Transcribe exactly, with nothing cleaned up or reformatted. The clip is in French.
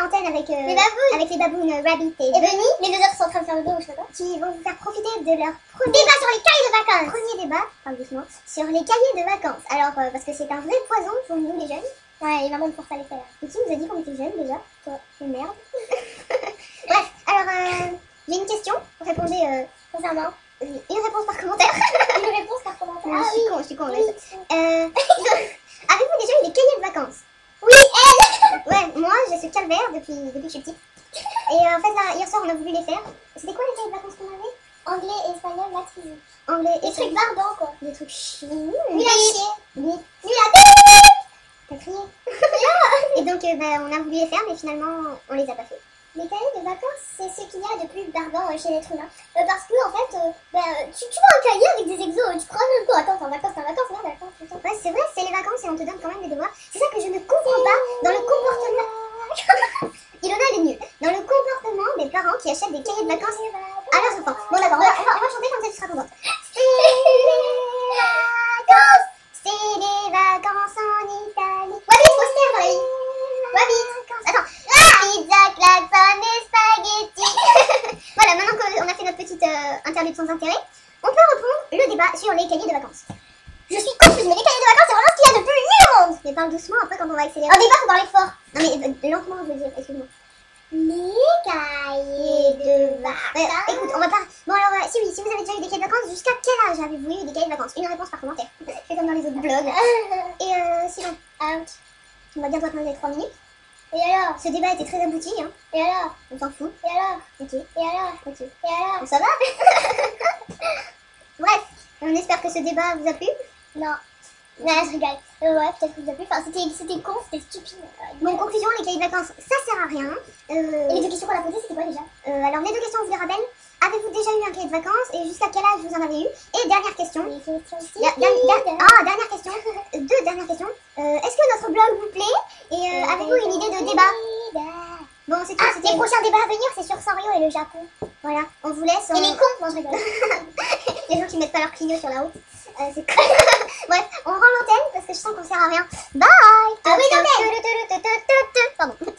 antenne avec, euh, Les babounes. avec les babounes euh, Rabbit et, Et Bunny, les deux autres sont en train de faire le dos ou je sais pas quoi. qui vont vous faire profiter de leur premier Débat sur les cahiers de vacances. premier débat, parle doucement, sur les cahiers de vacances. Alors, euh, parce que c'est un vrai poison pour nous les jeunes. Ouais, et maman ne force à les faire. Et qui nous a dit qu'on était jeunes déjà? Toi, une merde. Bref, alors, euh, j'ai une question. Répondez, euh, Sincèrement. une réponse par commentaire. Une réponse par commentaire. Ah, Ah je suis oui. con, je suis con. Oui. là. Euh, Avez-vous déjà eu des cahiers de vacances? Oui, elle. Ouais, moi j'ai ce calvaire depuis, depuis que je suis petite. Et euh, en fait là, hier soir on a voulu les faire. C'était quoi les cahiers de vacances qu'on avait? Anglais, espagnol, maths, physique. Anglais et Des trucs barbants quoi. Des trucs chiants. Nul à chier. Oui. Nul à T'as crié. Et donc euh, bah, on a voulu les faire mais finalement on les a pas fait. Les cahiers de vacances, c'est ce qu'il y a de plus barbant euh, chez l'être humain. Euh, parce que, en fait, euh, bah, tu, tu vois un cahier avec des exos, tu crois même quoi? Attends, t'es en vacances, t'es en vacances, là, vacances, tout ça. Ouais, c'est vrai, c'est les vacances et on te donne quand même des devoirs. C'est ça que je ne comprends pas dans le comportement. Ilona, elle est nulle. Dans le comportement des parents qui achètent des cahiers de vacances à leurs enfants. Bon, d'accord, on va, on, va, on va chanter comme ça tu seras contente. C'est les vacances, c'est les vacances en Italie. Wabi, faut se taire dans la vie. Wabi. Attends. Pizza, klaxon et spaghetti. Voilà, maintenant qu'on a fait notre petite euh, interlude sans intérêt, on peut reprendre le débat sur les cahiers de vacances. Je suis confuse, mais les cahiers de vacances, c'est vraiment ce qu'il y a de plus nul au monde. Mais parle doucement, après quand on va accélérer. Un débat, faut parler fort. Non mais euh, lentement, je veux dire, excuse-moi. Les cahiers de vacances. Ouais, écoute, on va pas... Bon alors, euh, si oui, si vous avez déjà eu des cahiers de vacances, jusqu'à quel âge avez-vous eu des cahiers de vacances? Une réponse par commentaire. Fais comme dans les autres blogs. Et euh, sinon, Out. on va bientôt atteindre les trois minutes. Et alors? Ce débat était très abouti, hein. Et alors? On s'en fout. Et alors? Ok. Et alors? Ok. Et alors? Bon, ça va. Bref, on espère que ce débat vous a plu. Non. Non, je rigole. Euh, ouais, peut-être que vous avez vu. Enfin, c'était, c'était con, c'était stupide. Euh, Bon, conclusion, les cahiers de vacances, ça sert à rien. Euh, Et les deux questions qu'on a posées, c'était quoi déjà? euh, alors, les deux questions, on vous les rappelle. Avez-vous déjà eu un cahier de vacances et jusqu'à quel âge vous en avez eu? Et dernière question. Les questions Da- da- da- ah, dernière question. Euh, Deux dernières questions. Euh, Est-ce que notre blog vous plaît? Et euh, avez-vous une idée de débat? Bon, c'est tout. Ah, C'était les prochains débats à venir, c'est sur Sanrio et le Japon. Voilà, on vous laisse. On... Et les cons, non, je rigole. Les gens qui mettent pas leur clignot sur la route. Euh, c'est cool. Bref, on rend l'antenne parce que je sens qu'on sert à rien. Bye. Ah oui, non, mais... Pardon.